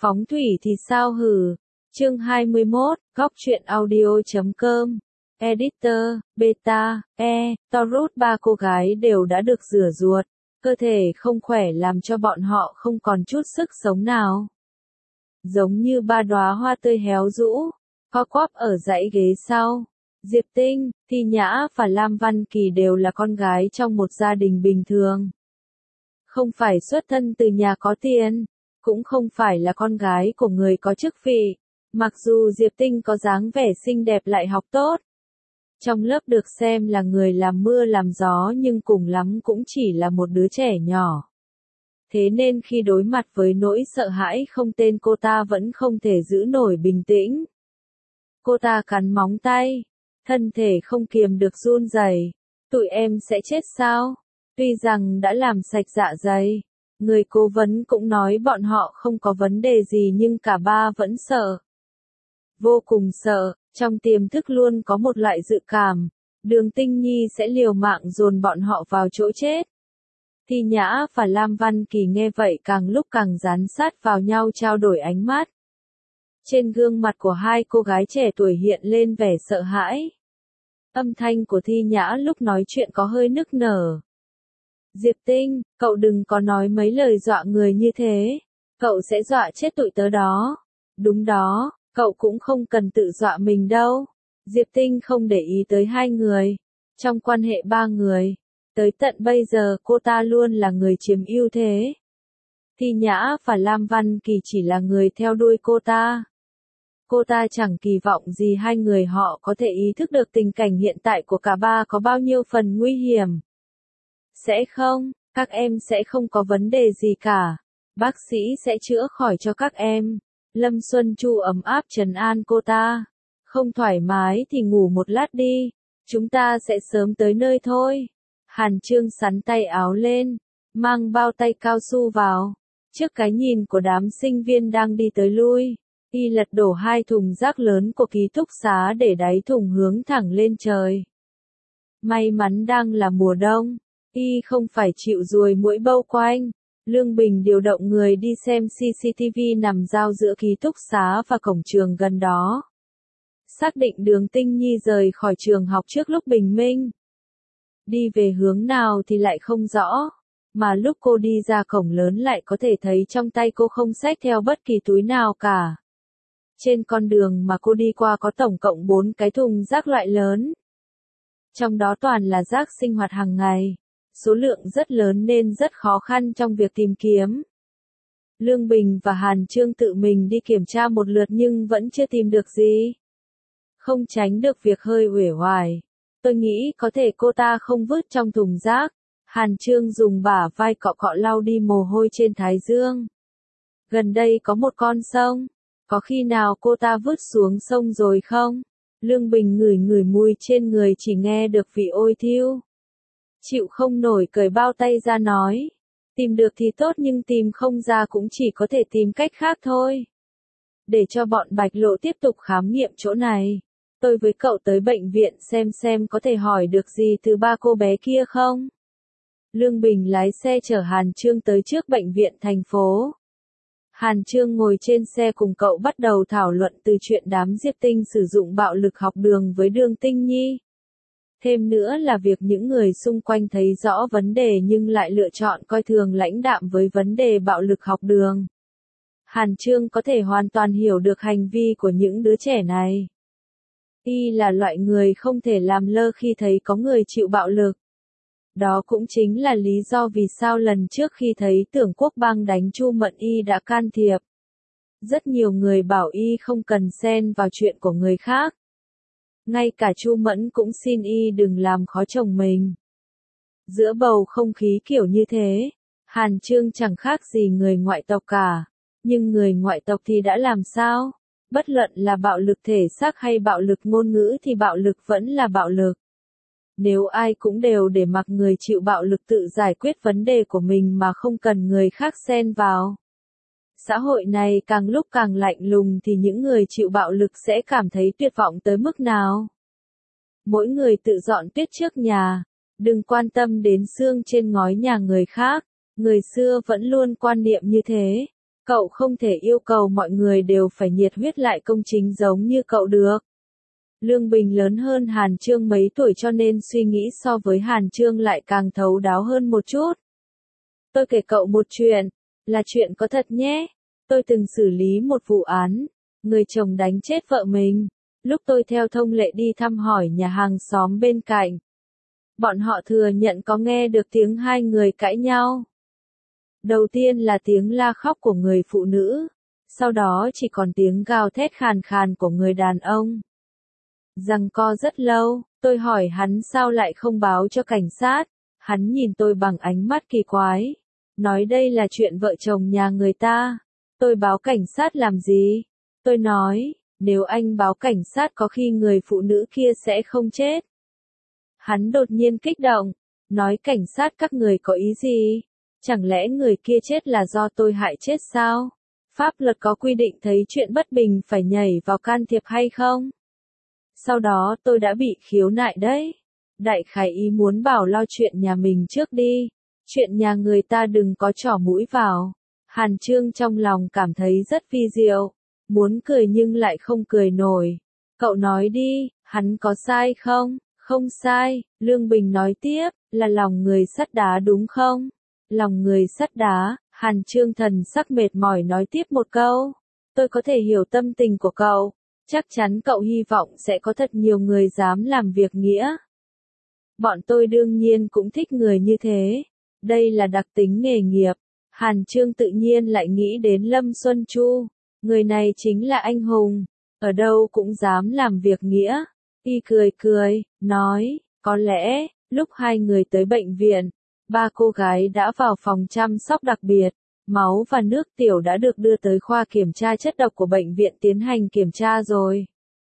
Phóng thủy thì sao hử? Chương 21, góc truyện audio.com. Editor, Beta, Taurus. Ba cô gái đều đã được rửa ruột, cơ thể không khỏe làm cho bọn họ không còn chút sức sống nào. Giống như ba đóa hoa tươi héo rũ, co quắp ở dãy ghế sau. Diệp Tinh, Thi Nhã và Lam Văn Kỳ đều là con gái trong một gia đình bình thường. Không phải xuất thân từ nhà có tiền, cũng không phải là con gái của người có chức vị. Mặc dù Diệp Tinh có dáng vẻ xinh đẹp lại học tốt, trong lớp được xem là người làm mưa làm gió, nhưng cùng lắm cũng chỉ là một đứa trẻ nhỏ. Thế nên khi đối mặt với nỗi sợ hãi không tên, cô ta vẫn không thể giữ nổi bình tĩnh. Cô ta cắn móng tay, thân thể không kiềm được run rẩy. Tụi em sẽ chết sao? Tuy rằng đã làm sạch dạ dày, người cố vấn cũng nói bọn họ không có vấn đề gì, nhưng cả ba vẫn sợ. Vô cùng sợ, trong tiềm thức luôn có một loại dự cảm, Đường Tinh Nhi sẽ liều mạng dồn bọn họ vào chỗ chết. Thi Nhã và Lam Văn Kỳ nghe vậy càng lúc càng dán sát vào nhau, trao đổi ánh mắt. Trên gương mặt của hai cô gái trẻ tuổi hiện lên vẻ sợ hãi. Âm thanh của Thi Nhã lúc nói chuyện có hơi nức nở. Diệp Tinh, cậu đừng có nói mấy lời dọa người như thế. Cậu sẽ dọa chết tụi tớ đó. Đúng đó, cậu cũng không cần tự dọa mình đâu. Diệp Tinh không để ý tới hai người. Trong quan hệ ba người, tới tận bây giờ cô ta luôn là người chiếm ưu thế. Thi Nhã và Lam Văn Kỳ chỉ là người theo đuôi cô ta. Cô ta chẳng kỳ vọng gì hai người họ có thể ý thức được tình cảnh hiện tại của cả ba có bao nhiêu phần nguy hiểm. Sẽ không, các em sẽ không có vấn đề gì cả. Bác sĩ sẽ chữa khỏi cho các em. Lâm Xuân Chu ấm áp trấn an cô ta. Không thoải mái thì ngủ một lát đi. Chúng ta sẽ sớm tới nơi thôi. Hàn Chương sắn tay áo lên, mang bao tay cao su vào. Trước cái nhìn của đám sinh viên đang đi tới lui, y lật đổ hai thùng rác lớn của ký túc xá để đáy thùng hướng thẳng lên trời. May mắn đang là mùa đông, y không phải chịu ruồi muỗi bâu quanh. Lương Bình điều động người đi xem CCTV nằm giao giữa ký túc xá và cổng trường gần đó. Xác định Đường Tinh Nhi rời khỏi trường học trước lúc bình minh. Đi về hướng nào thì lại không rõ, mà lúc cô đi ra cổng lớn lại có thể thấy trong tay cô không xách theo bất kỳ túi nào cả. Trên con đường mà cô đi qua có tổng cộng 4 cái thùng rác loại lớn. Trong đó toàn là rác sinh hoạt hàng ngày, số lượng rất lớn nên rất khó khăn trong việc tìm kiếm. Lương Bình và Hàn Chương tự mình đi kiểm tra một lượt nhưng vẫn chưa tìm được gì. Không tránh được việc hơi uể oải. Tôi nghĩ có thể cô ta không vứt trong thùng rác. Hàn Chương dùng bả vai cọ cọ lau đi mồ hôi trên thái dương. Gần đây có một con sông. Có khi nào cô ta vứt xuống sông rồi không? Lương Bình ngửi ngửi mùi trên người chỉ nghe được vị ôi thiêu. Chịu không nổi cởi bao tay ra nói. Tìm được thì tốt nhưng tìm không ra cũng chỉ có thể tìm cách khác thôi. Để cho bọn Bạch Lộ tiếp tục khám nghiệm chỗ này. Tôi với cậu tới bệnh viện xem có thể hỏi được gì từ ba cô bé kia không? Lương Bình lái xe chở Hàn Chương tới trước bệnh viện thành phố. Hàn Chương ngồi trên xe cùng cậu bắt đầu thảo luận từ chuyện đám Diệp Tinh sử dụng bạo lực học đường với Đường Tinh Nhi. Thêm nữa là việc những người xung quanh thấy rõ vấn đề nhưng lại lựa chọn coi thường lãnh đạm với vấn đề bạo lực học đường. Hàn Chương có thể hoàn toàn hiểu được hành vi của những đứa trẻ này. Y là loại người không thể làm lơ khi thấy có người chịu bạo lực. Đó cũng chính là lý do vì sao lần trước khi thấy Tưởng Quốc Bang đánh Chu Mận Y đã can thiệp. Rất nhiều người bảo Y không cần xen vào chuyện của người khác. Ngay cả Chu Mẫn cũng xin Y đừng làm khó chồng mình. Giữa bầu không khí kiểu như thế, Hàn Chương chẳng khác gì người ngoại tộc cả. Nhưng người ngoại tộc thì đã làm sao? Bất luận là bạo lực thể xác hay bạo lực ngôn ngữ thì bạo lực vẫn là bạo lực. Nếu ai cũng đều để mặc người chịu bạo lực tự giải quyết vấn đề của mình mà không cần người khác xen vào. Xã hội này càng lúc càng lạnh lùng thì những người chịu bạo lực sẽ cảm thấy tuyệt vọng tới mức nào. Mỗi người tự dọn tuyết trước nhà, đừng quan tâm đến xương trên ngói nhà người khác. Người xưa vẫn luôn quan niệm như thế. Cậu không thể yêu cầu mọi người đều phải nhiệt huyết lại công chính giống như cậu được. Lương Bình lớn hơn Hàn Chương mấy tuổi cho nên suy nghĩ so với Hàn Chương lại càng thấu đáo hơn một chút. Tôi kể cậu một chuyện, là chuyện có thật nhé. Tôi từng xử lý một vụ án, người chồng đánh chết vợ mình. Lúc tôi theo thông lệ đi thăm hỏi nhà hàng xóm bên cạnh, bọn họ thừa nhận có nghe được tiếng hai người cãi nhau. Đầu tiên là tiếng la khóc của người phụ nữ, sau đó chỉ còn tiếng gào thét khàn khàn của người đàn ông. Giằng co rất lâu, tôi hỏi hắn sao lại không báo cho cảnh sát, hắn nhìn tôi bằng ánh mắt kỳ quái, nói đây là chuyện vợ chồng nhà người ta, tôi báo cảnh sát làm gì? Tôi nói, nếu anh báo cảnh sát có khi người phụ nữ kia sẽ không chết. Hắn đột nhiên kích động, nói cảnh sát các người có ý gì? Chẳng lẽ người kia chết là do tôi hại chết sao? Pháp luật có quy định thấy chuyện bất bình phải nhảy vào can thiệp hay không? Sau đó tôi đã bị khiếu nại đấy. Đại khái ý muốn bảo lo chuyện nhà mình trước đi. Chuyện nhà người ta đừng có trỏ mũi vào. Hàn Chương trong lòng cảm thấy rất vi diệu. Muốn cười nhưng lại không cười nổi. Cậu nói đi, hắn có sai không? Không sai, Lương Bình nói tiếp, là lòng người sắt đá đúng không? Lòng người sắt đá, Hàn Chương thần sắc mệt mỏi nói tiếp một câu. Tôi có thể hiểu tâm tình của cậu. Chắc chắn cậu hy vọng sẽ có thật nhiều người dám làm việc nghĩa. Bọn tôi đương nhiên cũng thích người như thế. Đây là đặc tính nghề nghiệp. Hàn Chương tự nhiên lại nghĩ đến Lâm Xuân Chu. Người này chính là anh hùng. Ở đâu cũng dám làm việc nghĩa. Y cười cười, nói, có lẽ, lúc hai người tới bệnh viện, ba cô gái đã vào phòng chăm sóc đặc biệt. Máu và nước tiểu đã được đưa tới khoa kiểm tra chất độc của bệnh viện tiến hành kiểm tra rồi.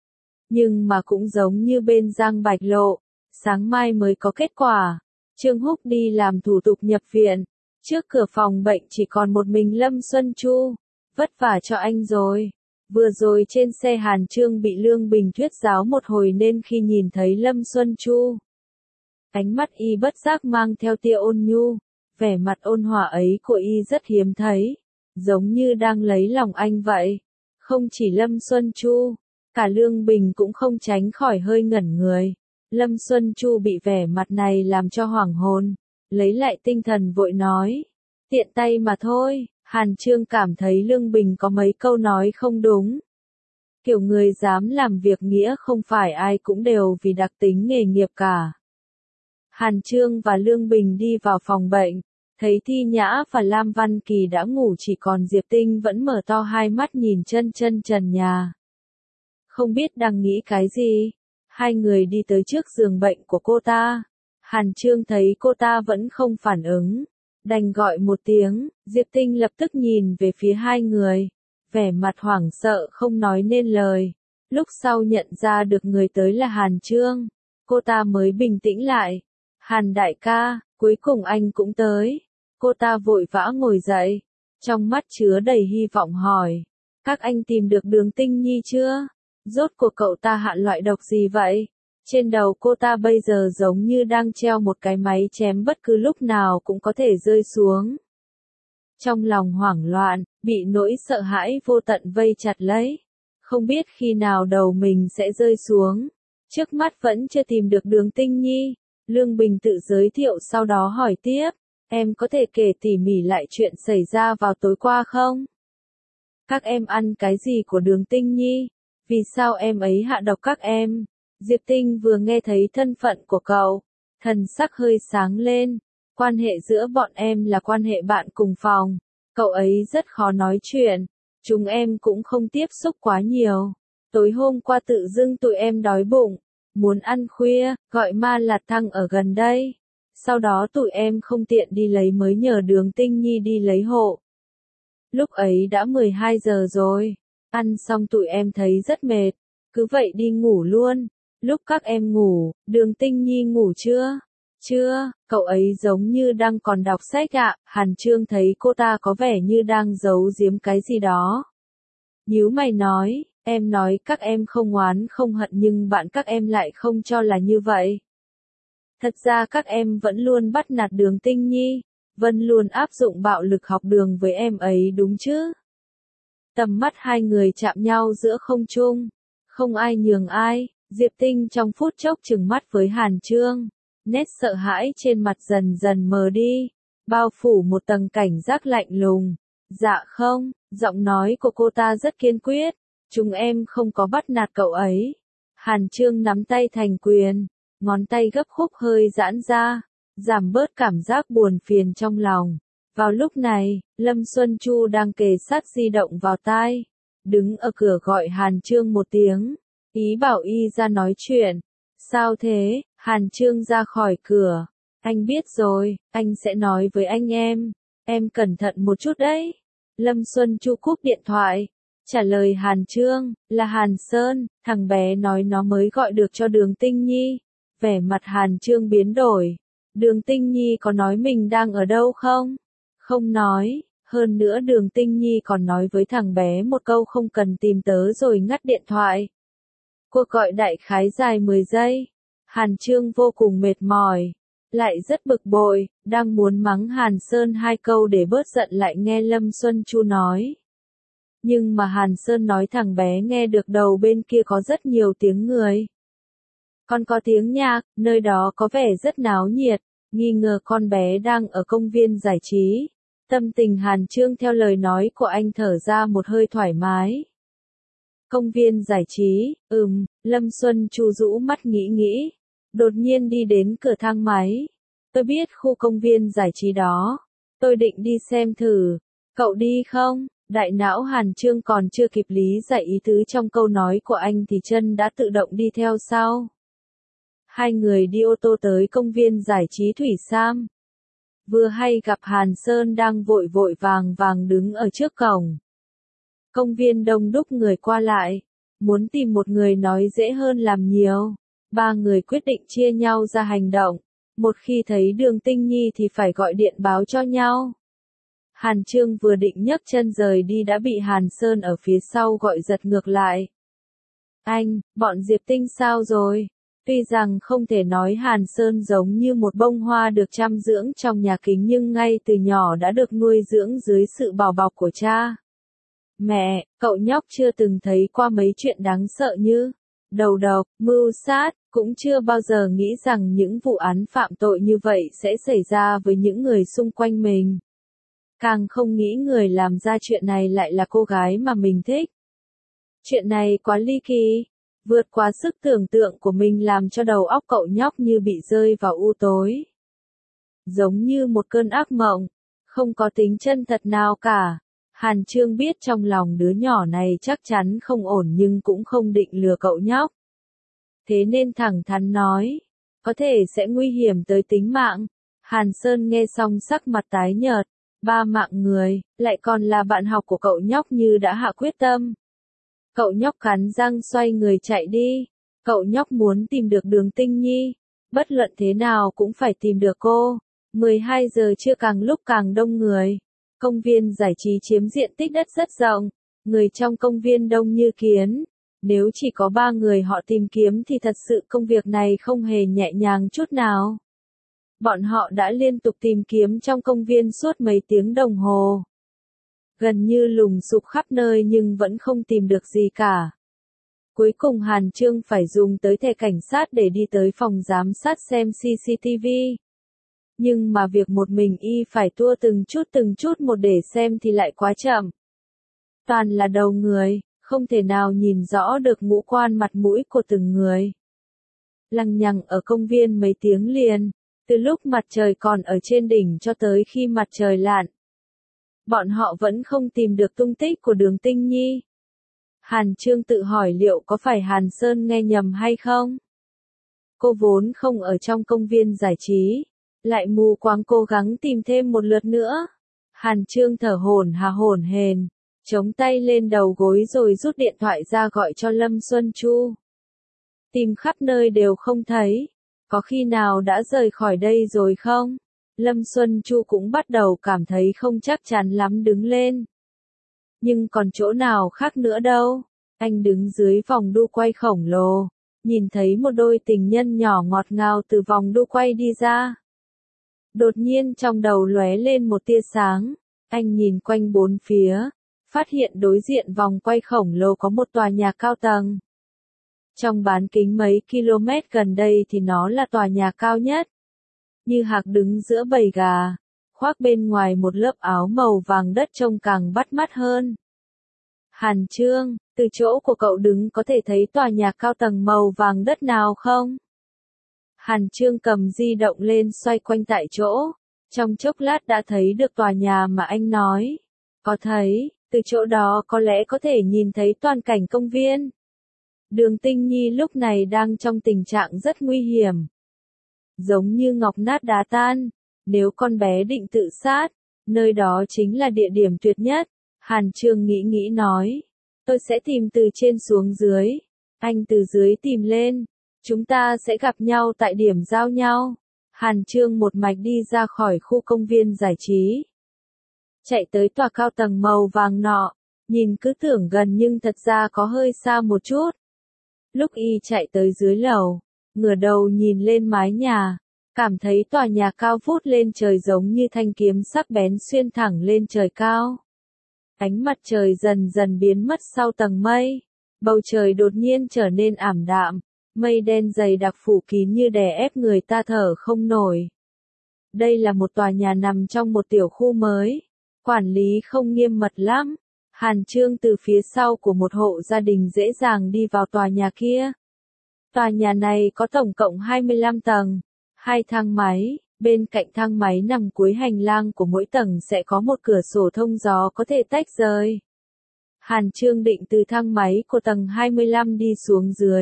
Nhưng mà cũng giống như bên Giang Bạch Lộ, sáng mai mới có kết quả. Trương Húc đi làm thủ tục nhập viện. Trước cửa phòng bệnh chỉ còn một mình Lâm Xuân Chu. Vất vả cho anh rồi. Vừa rồi trên xe Hàn Chương bị Lương Bình thuyết giáo một hồi nên khi nhìn thấy Lâm Xuân Chu, ánh mắt y bất giác mang theo tia ôn nhu. Vẻ mặt ôn hòa ấy của y rất hiếm thấy, giống như đang lấy lòng anh vậy. Không chỉ Lâm Xuân Chu, cả Lương Bình cũng không tránh khỏi hơi ngẩn người. Lâm Xuân Chu bị vẻ mặt này làm cho hoảng hồn, lấy lại tinh thần vội nói, tiện tay mà thôi. Hàn Chương cảm thấy Lương Bình có mấy câu nói không đúng. Kiểu người dám làm việc nghĩa không phải ai cũng đều vì đặc tính nghề nghiệp cả. Hàn Chương và Lương Bình đi vào phòng bệnh, thấy Thi Nhã và Lam Văn Kỳ đã ngủ, chỉ còn Diệp Tinh vẫn mở to hai mắt nhìn chân trần nhà. Không biết đang nghĩ cái gì, hai người đi tới trước giường bệnh của cô ta. Hàn Chương thấy cô ta vẫn không phản ứng, đành gọi một tiếng. Diệp Tinh lập tức nhìn về phía hai người, vẻ mặt hoảng sợ không nói nên lời. Lúc sau nhận ra được người tới là Hàn Chương, cô ta mới bình tĩnh lại. Hàn đại ca, cuối cùng anh cũng tới. Cô ta vội vã ngồi dậy, trong mắt chứa đầy hy vọng hỏi, các anh tìm được Đường Tinh Nhi chưa? Rốt cuộc cậu ta hạ loại độc gì vậy? Trên đầu cô ta bây giờ giống như đang treo một cái máy chém bất cứ lúc nào cũng có thể rơi xuống. Trong lòng hoảng loạn, bị nỗi sợ hãi vô tận vây chặt lấy. Không biết khi nào đầu mình sẽ rơi xuống. Trước mắt vẫn chưa tìm được Đường Tinh Nhi. Lương Bình tự giới thiệu sau đó hỏi tiếp, em có thể kể tỉ mỉ lại chuyện xảy ra vào tối qua không? Các em ăn cái gì của Đường Tinh Nhi? Vì sao em ấy hạ độc các em? Diệp Tinh vừa nghe thấy thân phận của cậu, thần sắc hơi sáng lên. Quan hệ giữa bọn em là quan hệ bạn cùng phòng. Cậu ấy rất khó nói chuyện. Chúng em cũng không tiếp xúc quá nhiều. Tối hôm qua tự dưng tụi em đói bụng, muốn ăn khuya, gọi Ma Lạt Thăng ở gần đây. Sau đó tụi em không tiện đi lấy mới nhờ Đường Tinh Nhi đi lấy hộ. Lúc ấy đã 12 giờ rồi. Ăn xong tụi em thấy rất mệt, cứ vậy đi ngủ luôn. Lúc các em ngủ, Đường Tinh Nhi ngủ chưa? Chưa, cậu ấy giống như đang còn đọc sách ạ. Hàn Chương thấy cô ta có vẻ như đang giấu giếm cái gì đó. Nhíu mày nói, em nói các em không oán không hận nhưng bạn các em lại không cho là như vậy. Thật ra các em vẫn luôn bắt nạt Đường Tinh Nhi, vẫn luôn áp dụng bạo lực học đường với em ấy đúng chứ? Tầm mắt hai người chạm nhau giữa không trung. Không ai nhường ai, Diệp Tinh trong phút chốc trừng mắt với Hàn Chương. Nét sợ hãi trên mặt dần dần mờ đi, bao phủ một tầng cảnh giác lạnh lùng. Dạ không, giọng nói của cô ta rất kiên quyết. Chúng em không có bắt nạt cậu ấy. Hàn Chương nắm tay thành quyền, ngón tay gấp khúc hơi giãn ra, giảm bớt cảm giác buồn phiền trong lòng. Vào lúc này, Lâm Xuân Chu đang kề sát di động vào tai, đứng ở cửa gọi Hàn Chương một tiếng, ý bảo y ra nói chuyện. Sao thế? Hàn Chương ra khỏi cửa. Anh biết rồi, anh sẽ nói với anh em cẩn thận một chút đấy. Lâm Xuân Chu cúp điện thoại, trả lời Hàn Chương, là Hàn Sơn, thằng bé nói nó mới gọi được cho Đường Tinh Nhi. Vẻ mặt Hàn Chương biến đổi. Đường Tinh Nhi có nói mình đang ở đâu không? Không nói, hơn nữa Đường Tinh Nhi còn nói với thằng bé một câu không cần tìm tớ rồi ngắt điện thoại. Cuộc gọi đại khái dài 10 giây. Hàn Chương vô cùng mệt mỏi, lại rất bực bội, đang muốn mắng Hàn Sơn 2 câu để bớt giận lại nghe Lâm Xuân Chu nói. Nhưng mà Hàn Sơn nói thằng bé nghe được đầu bên kia có rất nhiều tiếng người. Còn có tiếng nhạc, nơi đó có vẻ rất náo nhiệt, nghi ngờ con bé đang ở công viên giải trí. Tâm tình Hàn Chương theo lời nói của anh thở ra một hơi thoải mái. Công viên giải trí, Lâm Xuân Chu rũ mắt nghĩ. Đột nhiên đi đến cửa thang máy. Tôi biết khu công viên giải trí đó. Tôi định đi xem thử. Cậu đi không? Đại não Hàn Chương còn chưa kịp lý giải ý tứ trong câu nói của anh thì chân đã tự động đi theo sau. Hai người đi ô tô tới công viên giải trí Thủy Sam. Vừa hay gặp Hàn Sơn đang vội vàng đứng ở trước cổng. Công viên đông đúc người qua lại. Muốn tìm một người nói dễ hơn làm nhiều. Ba người quyết định chia nhau ra hành động. Một khi thấy Đường Tinh Nhi thì phải gọi điện báo cho nhau. Hàn Chương vừa định nhấc chân rời đi đã bị Hàn Sơn ở phía sau gọi giật ngược lại. Anh, bọn Diệp Tinh sao rồi? Tuy rằng không thể nói Hàn Sơn giống như một bông hoa được chăm dưỡng trong nhà kính nhưng ngay từ nhỏ đã được nuôi dưỡng dưới sự bảo bọc của cha. Mẹ, cậu nhóc chưa từng thấy qua mấy chuyện đáng sợ như đầu độc, mưu sát, cũng chưa bao giờ nghĩ rằng những vụ án phạm tội như vậy sẽ xảy ra với những người xung quanh mình. Càng không nghĩ người làm ra chuyện này lại là cô gái mà mình thích. Chuyện này quá ly kỳ, vượt quá sức tưởng tượng của mình làm cho đầu óc cậu nhóc như bị rơi vào u tối. Giống như một cơn ác mộng, không có tính chân thật nào cả. Hàn Chương biết trong lòng đứa nhỏ này chắc chắn không ổn nhưng cũng không định lừa cậu nhóc. Thế nên thẳng thắn nói, có thể sẽ nguy hiểm tới tính mạng. Hàn Sơn nghe xong sắc mặt tái nhợt, 3 mạng người, lại còn là bạn học của cậu nhóc như đã hạ quyết tâm. Cậu nhóc cắn răng xoay người chạy đi. Cậu nhóc muốn tìm được Đường Tinh Nhi. Bất luận thế nào cũng phải tìm được cô. 12 giờ trưa càng lúc càng đông người. Công viên giải trí chiếm diện tích đất rất rộng. Người trong công viên đông như kiến. Nếu chỉ có 3 người họ tìm kiếm thì thật sự công việc này không hề nhẹ nhàng chút nào. Bọn họ đã liên tục tìm kiếm trong công viên suốt mấy tiếng đồng hồ. Gần như lùng sục khắp nơi nhưng vẫn không tìm được gì cả. Cuối cùng Hàn Chương phải dùng tới thẻ cảnh sát để đi tới phòng giám sát xem CCTV. Nhưng mà việc một mình y phải tua từng chút một để xem thì lại quá chậm. Toàn là đầu người, không thể nào nhìn rõ được ngũ quan mặt mũi của từng người. Lằng nhằng ở công viên mấy tiếng liền, từ lúc mặt trời còn ở trên đỉnh cho tới khi mặt trời lặn. Bọn họ vẫn không tìm được tung tích của Đường Tinh Nhi. Hàn Chương tự hỏi liệu có phải Hàn Sơn nghe nhầm hay không? Cô vốn không ở trong công viên giải trí, lại mù quáng cố gắng tìm thêm một lượt nữa. Hàn Chương thở hổn hển, chống tay lên đầu gối rồi rút điện thoại ra gọi cho Lâm Xuân Chu. Tìm khắp nơi đều không thấy, có khi nào đã rời khỏi đây rồi không? Lâm Xuân Chu cũng bắt đầu cảm thấy không chắc chắn lắm đứng lên. Nhưng còn chỗ nào khác nữa đâu. Anh đứng dưới vòng đu quay khổng lồ, nhìn thấy một đôi tình nhân nhỏ ngọt ngào từ vòng đu quay đi ra. Đột nhiên trong đầu lóe lên một tia sáng, anh nhìn quanh bốn phía, phát hiện đối diện vòng quay khổng lồ có một tòa nhà cao tầng. Trong bán kính mấy km gần đây thì nó là tòa nhà cao nhất. Như hạc đứng giữa bầy gà, khoác bên ngoài một lớp áo màu vàng đất trông càng bắt mắt hơn. Hàn Chương, từ chỗ của cậu đứng có thể thấy tòa nhà cao tầng màu vàng đất nào không? Hàn Chương cầm di động lên xoay quanh tại chỗ. Trong chốc lát đã thấy được tòa nhà mà anh nói. Có thấy, từ chỗ đó có lẽ có thể nhìn thấy toàn cảnh công viên. Đường Tinh Nhi lúc này đang trong tình trạng rất nguy hiểm. Giống như ngọc nát đá tan, nếu con bé định tự sát, nơi đó chính là địa điểm tuyệt nhất. Hàn Chương nghĩ nói, tôi sẽ tìm từ trên xuống dưới, anh từ dưới tìm lên, chúng ta sẽ gặp nhau tại điểm giao nhau. Hàn Chương một mạch đi ra khỏi khu công viên giải trí. Chạy tới tòa cao tầng màu vàng nọ, nhìn cứ tưởng gần nhưng thật ra có hơi xa một chút. Lúc y chạy tới dưới lầu, ngửa đầu nhìn lên mái nhà, cảm thấy tòa nhà cao vút lên trời giống như thanh kiếm sắc bén xuyên thẳng lên trời cao. Ánh mặt trời dần dần biến mất sau tầng mây, bầu trời đột nhiên trở nên ảm đạm, mây đen dày đặc phủ kín như đè ép người ta thở không nổi. Đây là một tòa nhà nằm trong một tiểu khu mới, quản lý không nghiêm mật lắm. Hàn Chương từ phía sau của một hộ gia đình dễ dàng đi vào tòa nhà kia. Tòa nhà này có tổng cộng 25 tầng, 2 thang máy, bên cạnh thang máy nằm cuối hành lang của mỗi tầng sẽ có một cửa sổ thông gió có thể tách rời. Hàn Chương định từ thang máy của tầng 25 đi xuống dưới.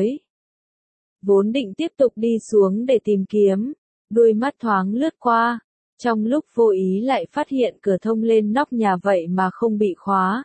Vốn định tiếp tục đi xuống để tìm kiếm, đôi mắt thoáng lướt qua, trong lúc vô ý lại phát hiện cửa thông lên nóc nhà vậy mà không bị khóa.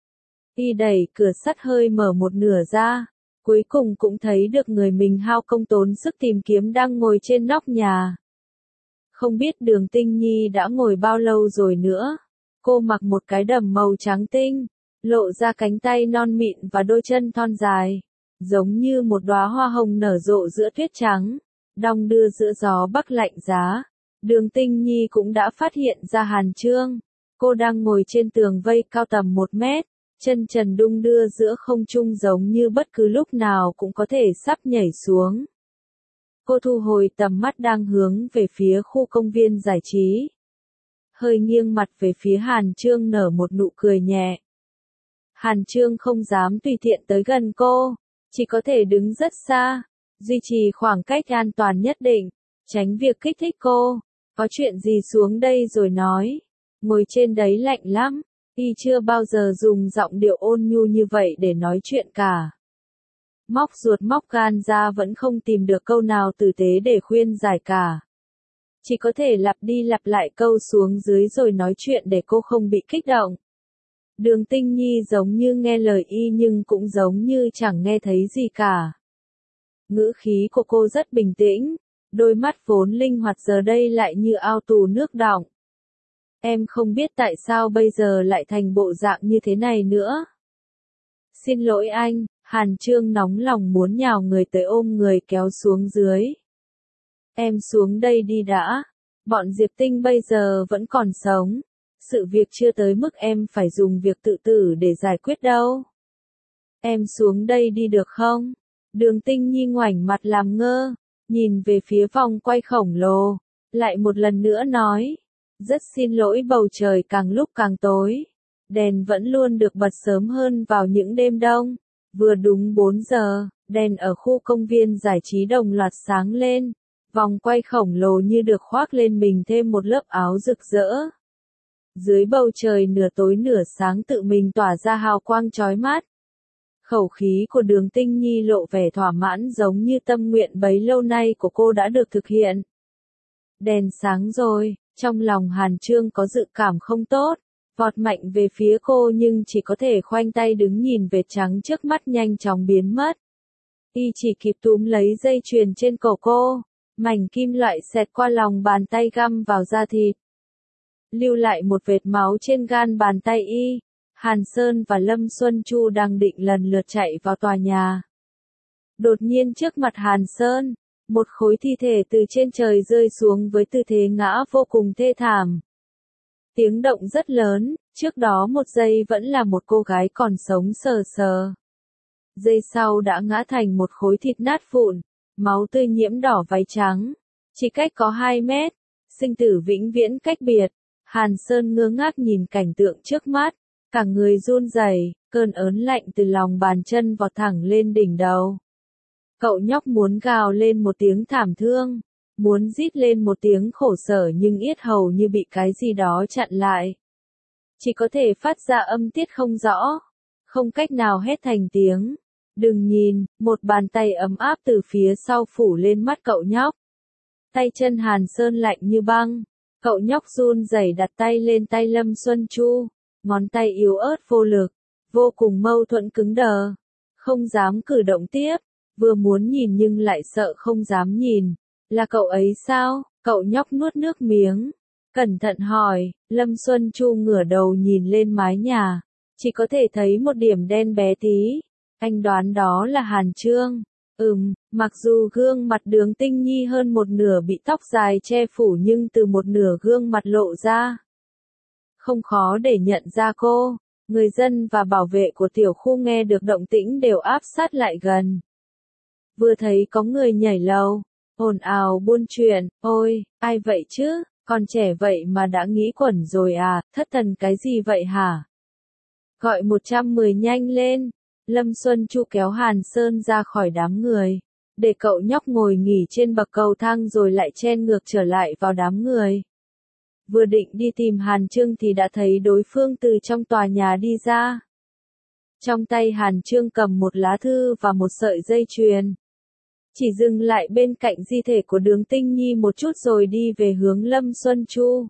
Y đẩy cửa sắt hơi mở một nửa ra, cuối cùng cũng thấy được người mình hao công tốn sức tìm kiếm đang ngồi trên nóc nhà. Không biết Đường Tinh Nhi đã ngồi bao lâu rồi nữa. Cô mặc một cái đầm màu trắng tinh, lộ ra cánh tay non mịn và đôi chân thon dài, giống như một đóa hoa hồng nở rộ giữa tuyết trắng, đong đưa giữa gió bắc lạnh giá. Đường Tinh Nhi cũng đã phát hiện ra Hàn Chương. Cô đang ngồi trên tường vây cao tầm 1 mét, chân trần đung đưa giữa không trung giống như bất cứ lúc nào cũng có thể sắp nhảy xuống. Cô thu hồi tầm mắt đang hướng về phía khu công viên giải trí. Hơi nghiêng mặt về phía Hàn Chương nở một nụ cười nhẹ. Hàn Chương không dám tùy tiện tới gần cô, chỉ có thể đứng rất xa, duy trì khoảng cách an toàn nhất định, tránh việc kích thích cô. Có chuyện gì xuống đây rồi nói. Ngồi trên đấy lạnh lắm, y chưa bao giờ dùng giọng điệu ôn nhu như vậy để nói chuyện cả. Móc ruột móc gan ra vẫn không tìm được câu nào tử tế để khuyên giải cả. Chỉ có thể lặp đi lặp lại câu xuống dưới rồi nói chuyện để cô không bị kích động. Đường Tinh Nhi giống như nghe lời y nhưng cũng giống như chẳng nghe thấy gì cả. Ngữ khí của cô rất bình tĩnh, đôi mắt vốn linh hoạt giờ đây lại như ao tù nước đọng. Em không biết tại sao bây giờ lại thành bộ dạng như thế này nữa. Xin lỗi anh. Hàn Chương nóng lòng muốn nhào người tới ôm người kéo xuống dưới. Em xuống đây đi đã. Bọn Diệp Tinh bây giờ vẫn còn sống. Sự việc chưa tới mức em phải dùng việc tự tử để giải quyết đâu. Em xuống đây đi được không? Đường Tinh Nhi ngoảnh mặt làm ngơ, nhìn về phía vòng quay khổng lồ, lại một lần nữa nói. Rất xin lỗi, bầu trời càng lúc càng tối. Đèn vẫn luôn được bật sớm hơn vào những đêm đông. Vừa đúng 4 giờ, đèn ở khu công viên giải trí đồng loạt sáng lên, vòng quay khổng lồ như được khoác lên mình thêm một lớp áo rực rỡ. Dưới bầu trời nửa tối nửa sáng tự mình tỏa ra hào quang chói mắt. Khẩu khí của Đường Tinh Nhi lộ vẻ thỏa mãn giống như tâm nguyện bấy lâu nay của cô đã được thực hiện. Đèn sáng rồi, trong lòng Hàn Chương có dự cảm không tốt. Vọt mạnh về phía cô nhưng chỉ có thể khoanh tay đứng nhìn vệt trắng trước mắt nhanh chóng biến mất. Y chỉ kịp túm lấy dây chuyền trên cổ cô, mảnh kim loại xẹt qua lòng bàn tay găm vào da thịt. Lưu lại một vệt máu trên gan bàn tay y. Hàn Sơn và Lâm Xuân Chu đang định lần lượt chạy vào tòa nhà. Đột nhiên trước mặt Hàn Sơn, một khối thi thể từ trên trời rơi xuống với tư thế ngã vô cùng thê thảm. Tiếng động rất lớn, Trước đó một giây vẫn là một cô gái còn sống sờ sờ. Giây sau đã ngã thành một khối thịt nát vụn, máu tươi nhiễm đỏ váy trắng. Chỉ cách có 2 mét, sinh tử vĩnh viễn cách biệt. Hàn Sơn ngơ ngác nhìn cảnh tượng trước mắt, cả người run rẩy, cơn ớn lạnh từ lòng bàn chân vọt thẳng lên đỉnh đầu. Cậu nhóc muốn gào lên một tiếng thảm thương, muốn rít lên một tiếng khổ sở nhưng yết hầu như bị cái gì đó chặn lại. Chỉ có thể phát ra âm tiết không rõ, không cách nào hét thành tiếng. Đừng nhìn, một bàn tay ấm áp từ phía sau phủ lên mắt cậu nhóc. Tay chân Hàn Sơn lạnh như băng, cậu nhóc run rẩy đặt tay lên tay Lâm Xuân Chu, ngón tay yếu ớt vô lực, vô cùng mâu thuẫn cứng đờ, không dám cử động tiếp, vừa muốn nhìn nhưng lại sợ không dám nhìn. Là cậu ấy sao? Cậu nhóc nuốt nước miếng, cẩn thận hỏi. Lâm Xuân Chu ngửa đầu nhìn lên mái nhà, chỉ có thể thấy một điểm đen bé tí. Anh đoán đó là Hàn Chương. Mặc dù gương mặt Đường Tinh Nhi hơn một nửa bị tóc dài che phủ nhưng từ một nửa gương mặt lộ ra, không khó để nhận ra cô. Người dân và bảo vệ của tiểu khu nghe được động tĩnh đều áp sát lại gần. Vừa thấy có người nhảy lầu, ồn ào buôn chuyện, ôi, ai vậy chứ, còn trẻ vậy mà đã nghĩ quẩn rồi à, thất thần cái gì vậy hả? Gọi 110 nhanh lên. Lâm Xuân Chu kéo Hàn Sơn ra khỏi đám người, để cậu nhóc ngồi nghỉ trên bậc cầu thang rồi lại chen ngược trở lại vào đám người. Vừa định đi tìm Hàn Chương thì đã thấy đối phương từ trong tòa nhà đi ra. Trong tay Hàn Chương cầm một lá thư và một sợi dây chuyền. Chỉ dừng lại bên cạnh di thể của Đường Tinh Nhi một chút rồi đi về hướng Lâm Xuân Chu.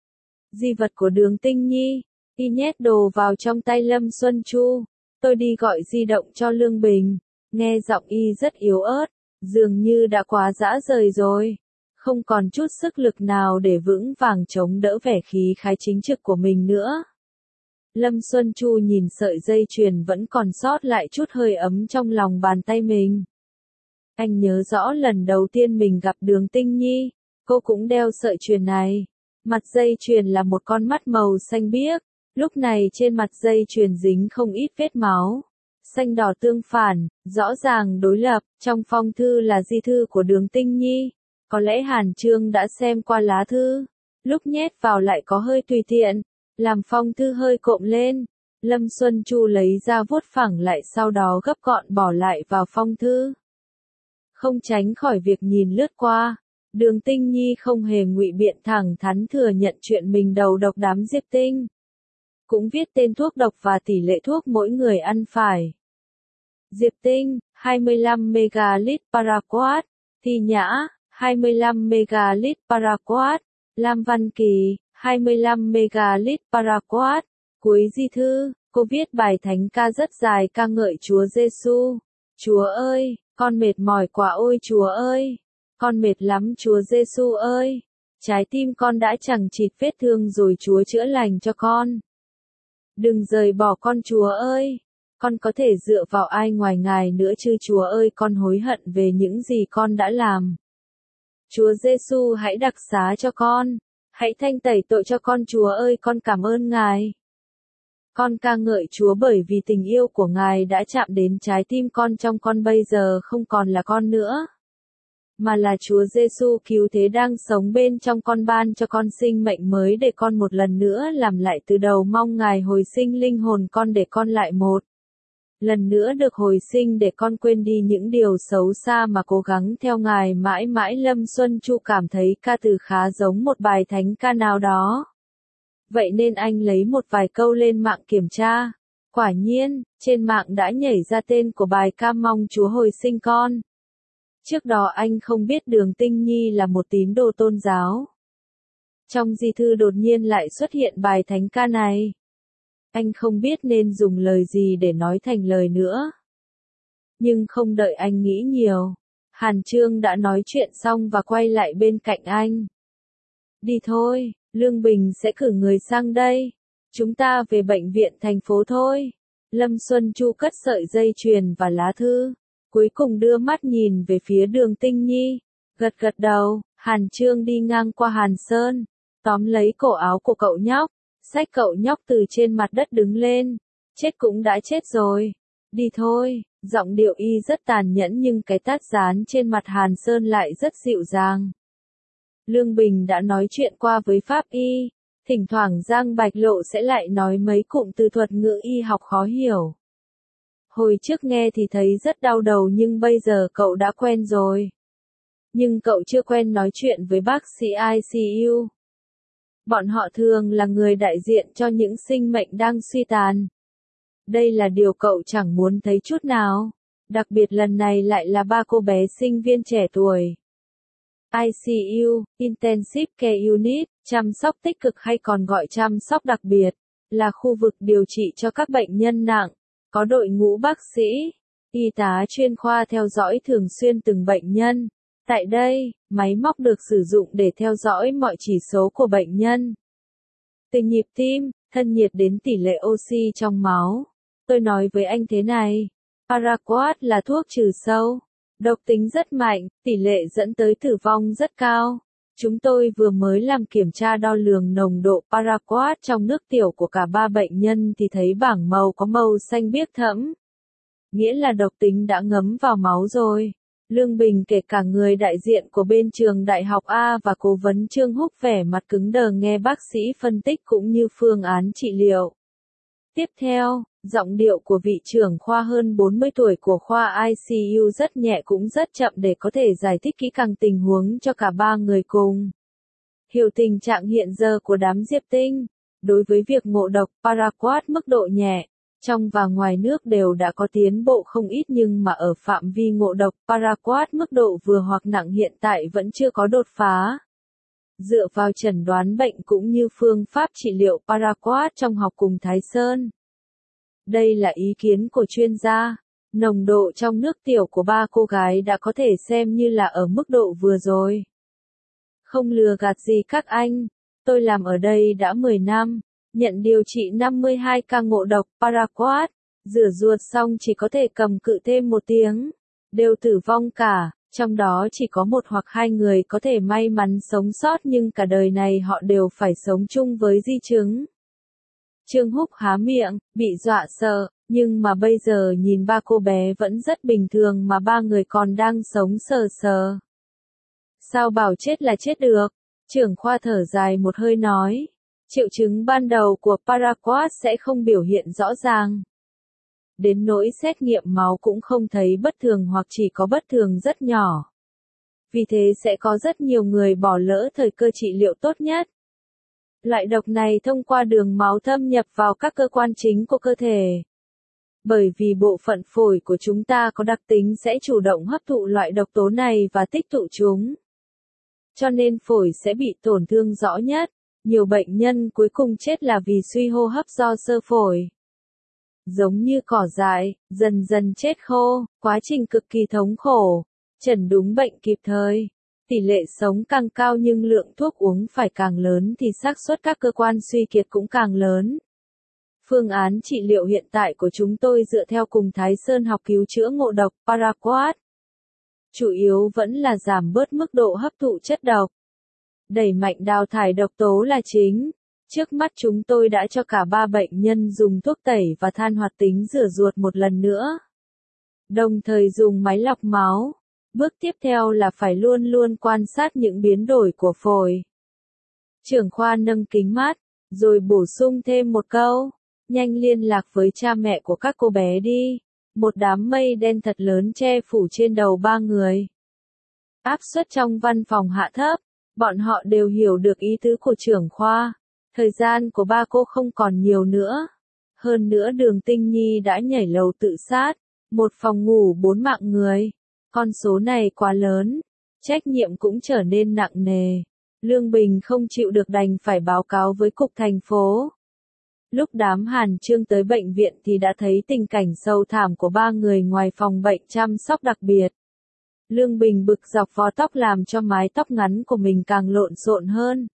Di vật của Đường Tinh Nhi, y nhét đồ vào trong tay Lâm Xuân Chu. Tôi đi gọi di động cho Lương Bình. Nghe giọng y rất yếu ớt, dường như đã quá rã rời rồi. Không còn chút sức lực nào để vững vàng chống đỡ vẻ khí khái chính trực của mình nữa. Lâm Xuân Chu nhìn sợi dây chuyền vẫn còn sót lại chút hơi ấm trong lòng bàn tay mình. Anh nhớ rõ lần đầu tiên mình gặp Đường Tinh Nhi, cô cũng đeo sợi chuyền này. Mặt dây chuyền là một con mắt màu xanh biếc, lúc này trên mặt dây chuyền dính không ít vết máu. Xanh đỏ tương phản, rõ ràng đối lập, trong phong thư là di thư của Đường Tinh Nhi. Có lẽ Hàn Chương đã xem qua lá thư, lúc nhét vào lại có hơi tùy tiện, làm phong thư hơi cộm lên. Lâm Xuân Chu lấy ra vuốt phẳng lại sau đó gấp gọn bỏ lại vào phong thư. Không tránh khỏi việc nhìn lướt qua, Đường Tinh Nhi không hề ngụy biện thẳng thắn thừa nhận chuyện mình đầu độc đám Diệp Tinh. Cũng viết tên thuốc độc và tỷ lệ thuốc mỗi người ăn phải. Diệp Tinh, 25 ml paraquat, Thi Nhã, 25 ml paraquat, Lam Văn Kỳ, 25 ml paraquat. Cuối di thư, cô viết bài thánh ca rất dài ca ngợi Chúa Giêsu. Chúa ơi, con mệt mỏi quá ôi Chúa ơi, con mệt lắm Chúa Giêsu ơi. Trái tim con đã chằng chịt vết thương rồi Chúa chữa lành cho con. Đừng rời bỏ con Chúa ơi. Con có thể dựa vào ai ngoài Ngài nữa chứ Chúa ơi, con hối hận về những gì con đã làm. Chúa Giêsu hãy đặc xá cho con. Hãy thanh tẩy tội cho con Chúa ơi, con cảm ơn Ngài. Con ca ngợi Chúa bởi vì tình yêu của Ngài đã chạm đến trái tim con, trong con bây giờ không còn là con nữa, mà là Chúa Giêsu cứu thế đang sống bên trong con, ban cho con sinh mệnh mới để con một lần nữa làm lại từ đầu. Mong Ngài hồi sinh linh hồn con để con lại một lần nữa được hồi sinh để con quên đi những điều xấu xa mà cố gắng theo Ngài mãi mãi. Lâm Xuân Chu cảm thấy ca từ khá giống một bài thánh ca nào đó. Vậy nên anh lấy một vài câu lên mạng kiểm tra. Quả nhiên, trên mạng đã nhảy ra tên của bài ca mong Chúa hồi sinh con. Trước đó anh không biết Đường Tinh Nhi là một tín đồ tôn giáo. Trong di thư đột nhiên lại xuất hiện bài thánh ca này. Anh không biết nên dùng lời gì để nói thành lời nữa. Nhưng không đợi anh nghĩ nhiều, Hàn Chương đã nói chuyện xong và quay lại bên cạnh anh. Đi thôi, Lương Bình sẽ cử người sang đây. Chúng ta về bệnh viện thành phố thôi. Lâm Xuân Chu cất sợi dây chuyền và lá thư. Cuối cùng đưa mắt nhìn về phía Đường Tinh Nhi. Gật gật đầu, Hàn Chương đi ngang qua Hàn Sơn, tóm lấy cổ áo của cậu nhóc. Xách cậu nhóc từ trên mặt đất đứng lên. Chết cũng đã chết rồi. Đi thôi. Giọng điệu y rất tàn nhẫn nhưng cái tát dán trên mặt Hàn Sơn lại rất dịu dàng. Lương Bình đã nói chuyện qua với pháp y. Thỉnh thoảng Giang Bạch Lộ sẽ lại nói mấy cụm từ thuật ngữ y học khó hiểu. Hồi trước nghe thì thấy rất đau đầu nhưng bây giờ cậu đã quen rồi. Nhưng cậu chưa quen nói chuyện với bác sĩ ICU. Bọn họ thường là người đại diện cho những sinh mệnh đang suy tàn. Đây là điều cậu chẳng muốn thấy chút nào. Đặc biệt lần này lại là ba cô bé sinh viên trẻ tuổi. ICU, Intensive Care Unit, chăm sóc tích cực hay còn gọi chăm sóc đặc biệt, là khu vực điều trị cho các bệnh nhân nặng, có đội ngũ bác sĩ, y tá chuyên khoa theo dõi thường xuyên từng bệnh nhân. Tại đây, máy móc được sử dụng để theo dõi mọi chỉ số của bệnh nhân. Từ nhịp tim, thân nhiệt đến tỷ lệ oxy trong máu. Tôi nói với anh thế này, Paraquat là thuốc trừ sâu. Độc tính rất mạnh, tỷ lệ dẫn tới tử vong rất cao. Chúng tôi vừa mới làm kiểm tra đo lường nồng độ Paraquat trong nước tiểu của cả ba bệnh nhân thì thấy bảng màu có màu xanh biếc thẫm. Nghĩa là độc tính đã ngấm vào máu rồi. Lương Bình kể cả người đại diện của bên trường đại học A và cố vấn Trương Húc vẻ mặt cứng đờ nghe bác sĩ phân tích cũng như phương án trị liệu. Tiếp theo, giọng điệu của vị trưởng khoa hơn 40 tuổi của khoa ICU rất nhẹ cũng rất chậm để có thể giải thích kỹ càng tình huống cho cả ba người cùng. Hiểu tình trạng hiện giờ của đám Diệp Tinh. Đối với việc ngộ độc Paraquat mức độ nhẹ, trong và ngoài nước đều đã có tiến bộ không ít nhưng mà ở phạm vi ngộ độc Paraquat mức độ vừa hoặc nặng hiện tại vẫn chưa có đột phá. Dựa vào chẩn đoán bệnh cũng như phương pháp trị liệu Paraquat trong học cùng Thái Sơn. Đây là ý kiến của chuyên gia. Nồng độ trong nước tiểu của ba cô gái đã có thể xem như là ở mức độ vừa rồi. Không lừa gạt gì các anh, tôi làm ở đây đã 10 năm, nhận điều trị 52 ca ngộ độc Paraquat, rửa ruột xong chỉ có thể cầm cự thêm 1 tiếng, đều tử vong cả. Trong đó chỉ có 1 hoặc 2 người có thể may mắn sống sót nhưng cả đời này họ đều phải sống chung với di chứng. Trương Húc há miệng, bị dọa sợ, nhưng mà bây giờ nhìn ba cô bé vẫn rất bình thường mà ba người còn đang sống sờ sờ. Sao bảo chết là chết được? Trưởng khoa thở dài một hơi nói. Triệu chứng ban đầu của Paraquat sẽ không biểu hiện rõ ràng. Đến nỗi xét nghiệm máu cũng không thấy bất thường hoặc chỉ có bất thường rất nhỏ. Vì thế sẽ có rất nhiều người bỏ lỡ thời cơ trị liệu tốt nhất. Loại độc này thông qua đường máu thâm nhập vào các cơ quan chính của cơ thể. Bởi vì bộ phận phổi của chúng ta có đặc tính sẽ chủ động hấp thụ loại độc tố này và tích tụ chúng. Cho nên phổi sẽ bị tổn thương rõ nhất. Nhiều bệnh nhân cuối cùng chết là vì suy hô hấp do xơ phổi. Giống như cỏ dại, dần dần chết khô, quá trình cực kỳ thống khổ. Chẩn đúng bệnh kịp thời. Tỷ lệ sống càng cao nhưng lượng thuốc uống phải càng lớn thì xác suất các cơ quan suy kiệt cũng càng lớn. Phương án trị liệu hiện tại của chúng tôi dựa theo cùng Thái Sơn học cứu chữa ngộ độc Paraquat. Chủ yếu vẫn là giảm bớt mức độ hấp thụ chất độc. Đẩy mạnh đào thải độc tố là chính. Trước mắt chúng tôi đã cho cả 3 bệnh nhân dùng thuốc tẩy và than hoạt tính rửa ruột một lần nữa. Đồng thời dùng máy lọc máu. Bước tiếp theo là phải luôn luôn quan sát những biến đổi của phổi. Trưởng khoa nâng kính mắt, rồi bổ sung thêm một câu. Nhanh liên lạc với cha mẹ của các cô bé đi. Một đám mây đen thật lớn che phủ trên đầu 3 người. Áp suất trong văn phòng hạ thấp. Bọn họ đều hiểu được ý tứ của trưởng khoa. Thời gian của ba cô không còn nhiều nữa. Hơn nữa Đường Tinh Nhi đã nhảy lầu tự sát. Một phòng ngủ 4 mạng người. Con số này quá lớn. Trách nhiệm cũng trở nên nặng nề. Lương Bình không chịu được đành phải báo cáo với cục thành phố. Lúc đám Hàn Trương tới bệnh viện thì đã thấy tình cảnh sâu thảm của 3 người ngoài phòng bệnh chăm sóc đặc biệt. Lương Bình bực dọc vò tóc làm cho mái tóc ngắn của mình càng lộn xộn hơn.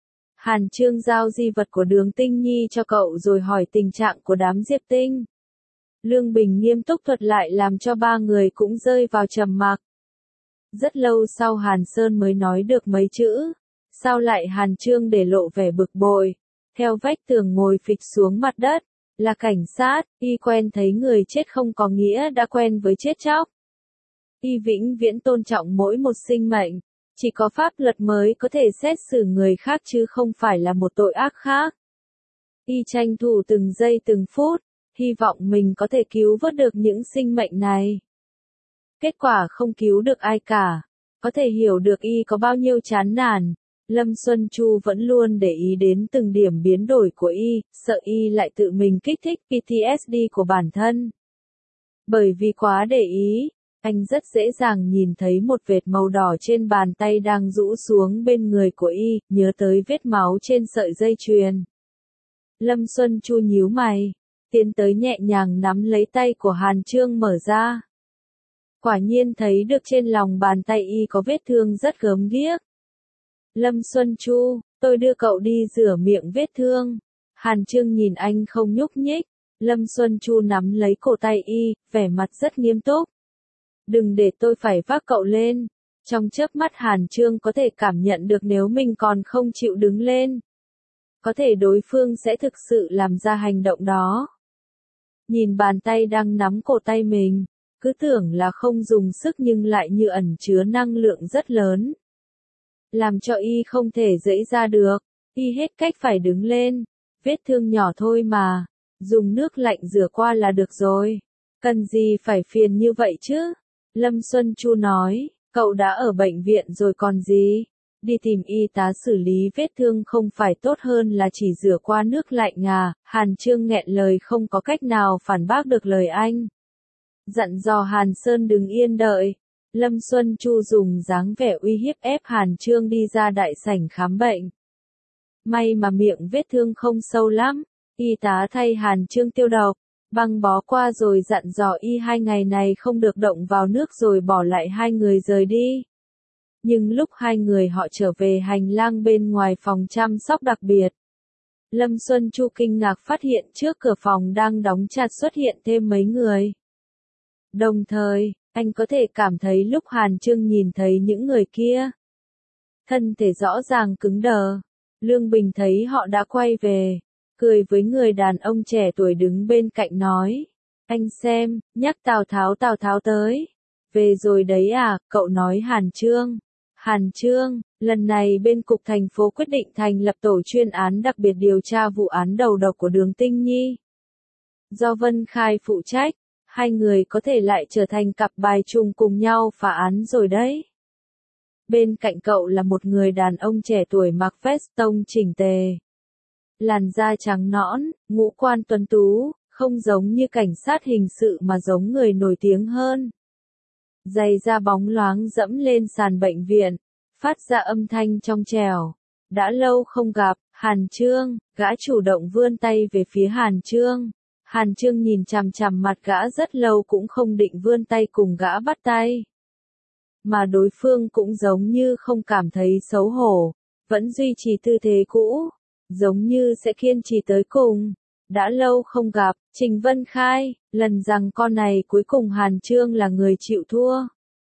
Hàn Trương giao di vật của Đường Tinh Nhi cho cậu rồi hỏi tình trạng của đám Diệp Tinh. Lương Bình nghiêm túc thuật lại làm cho 3 người cũng rơi vào trầm mặc. Rất lâu sau Hàn Sơn mới nói được mấy chữ. Sao lại Hàn Trương để lộ vẻ bực bội. theo vách tường ngồi phịch xuống mặt đất. Là cảnh sát, y quen thấy người chết không có nghĩa đã quen với chết chóc. Y vĩnh viễn tôn trọng mỗi một sinh mệnh, chỉ có pháp luật mới có thể xét xử người khác chứ không phải là một tội ác khác. Y tranh thủ từng giây từng phút, hy vọng mình có thể cứu vớt được những sinh mệnh này. Kết quả không cứu được ai cả, có thể hiểu được y có bao nhiêu chán nản. Lâm Xuân Chu vẫn luôn để ý đến từng điểm biến đổi của y, sợ y lại tự mình kích thích PTSD của bản thân. Bởi vì quá để ý, anh rất dễ dàng nhìn thấy một vệt màu đỏ trên bàn tay đang rũ xuống bên người của y, nhớ tới vết máu trên sợi dây chuyền. Lâm Xuân Chu nhíu mày, tiến tới nhẹ nhàng nắm lấy tay của Hàn Chương mở ra. Quả nhiên thấy được trên lòng bàn tay y có vết thương rất gớm ghiếc. Lâm Xuân Chu, tôi đưa cậu đi rửa miệng vết thương. Hàn Chương nhìn anh không nhúc nhích. Lâm Xuân Chu nắm lấy cổ tay y, vẻ mặt rất nghiêm túc. Đừng để tôi phải vác cậu lên. Trong chớp mắt Hàn Chương có thể cảm nhận được nếu mình còn không chịu đứng lên, có thể đối phương sẽ thực sự làm ra hành động đó. Nhìn bàn tay đang nắm cổ tay mình, cứ tưởng là không dùng sức nhưng lại như ẩn chứa năng lượng rất lớn. Làm cho y không thể giãy ra được, y hết cách phải đứng lên. Vết thương nhỏ thôi mà, dùng nước lạnh rửa qua là được rồi. Cần gì phải phiền như vậy chứ? Lâm Xuân Chu nói, cậu đã ở bệnh viện rồi còn gì? Đi tìm y tá xử lý vết thương không phải tốt hơn là chỉ rửa qua nước lạnh à? Hàn Chương nghẹn lời không có cách nào phản bác được lời anh. Dặn dò Hàn Sơn đứng yên đợi. Lâm Xuân Chu dùng dáng vẻ uy hiếp ép Hàn Chương đi ra đại sảnh khám bệnh. May mà miệng vết thương không sâu lắm, y tá thay Hàn Chương tiêu độc, băng bó qua rồi dặn dò y 2 ngày này không được động vào nước rồi bỏ lại 2 người rời đi. Nhưng lúc 2 người họ trở về hành lang bên ngoài phòng chăm sóc đặc biệt, Lâm Xuân Chu kinh ngạc phát hiện trước cửa phòng đang đóng chặt xuất hiện thêm mấy người. Đồng thời, anh có thể cảm thấy lúc Hàn Chương nhìn thấy những người kia, thân thể rõ ràng cứng đờ. Lương Bình thấy họ đã quay về, cười với người đàn ông trẻ tuổi đứng bên cạnh nói. Anh xem, nhắc Tào Tháo tới. Về rồi đấy à, cậu nói Hàn Chương. Hàn Chương, lần này bên Cục Thành phố quyết định thành lập tổ chuyên án đặc biệt điều tra vụ án đầu độc của Đường Tinh Nhi. Do Vân Khai phụ trách, 2 người có thể lại trở thành cặp bài trùng cùng nhau phá án rồi đấy. Bên cạnh cậu là một người đàn ông trẻ tuổi mặc vest tông chỉnh tề. Làn da trắng nõn, ngũ quan tuấn tú, không giống như cảnh sát hình sự mà giống người nổi tiếng hơn. Giày da bóng loáng dẫm lên sàn bệnh viện, phát ra âm thanh trong trẻo. Đã lâu không gặp, Hàn Chương, gã chủ động vươn tay về phía Hàn Chương. Hàn Chương nhìn chằm chằm mặt gã rất lâu cũng không định vươn tay cùng gã bắt tay. Mà đối phương cũng giống như không cảm thấy xấu hổ, vẫn duy trì tư thế cũ, giống như sẽ kiên trì tới cùng. Đã lâu không gặp, Trình Vân Khai, lần rằng con này cuối cùng Hàn Chương là người chịu thua.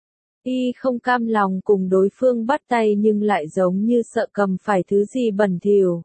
Y không cam lòng cùng đối phương bắt tay nhưng lại giống như sợ cầm phải thứ gì bẩn thỉu.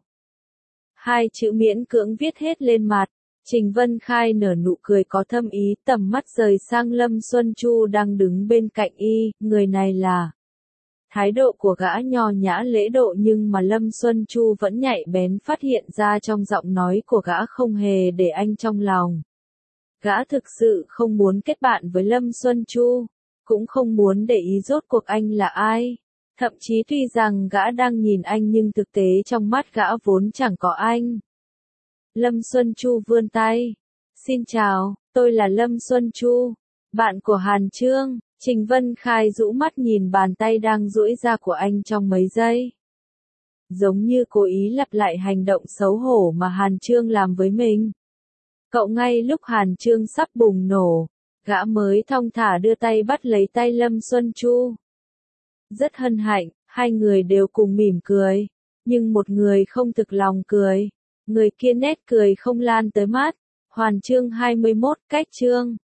2 chữ miễn cưỡng viết hết lên mặt. Trình Vân Khai nở nụ cười có thâm ý, tầm mắt rời sang Lâm Xuân Chu đang đứng bên cạnh y, người này là. Thái độ của gã nho nhã lễ độ nhưng mà Lâm Xuân Chu vẫn nhạy bén phát hiện ra trong giọng nói của gã không hề để anh trong lòng. Gã thực sự không muốn kết bạn với Lâm Xuân Chu, cũng không muốn để ý rốt cuộc anh là ai. Thậm chí tuy rằng gã đang nhìn anh nhưng thực tế trong mắt gã vốn chẳng có anh. Lâm Xuân Chu vươn tay. Xin chào, tôi là Lâm Xuân Chu, bạn của Hàn Chương. Trình Vân Khai rũ mắt nhìn bàn tay đang duỗi ra của anh trong mấy giây. Giống như cố ý lặp lại hành động xấu hổ mà Hàn Chương làm với mình. Cậu ngay lúc Hàn Chương sắp bùng nổ, gã mới thong thả đưa tay bắt lấy tay Lâm Xuân Chu. Rất hân hạnh, 2 người đều cùng mỉm cười, nhưng một người không thực lòng cười. Người kia nét cười không lan tới mắt. Hoàn chương 21, cách chương.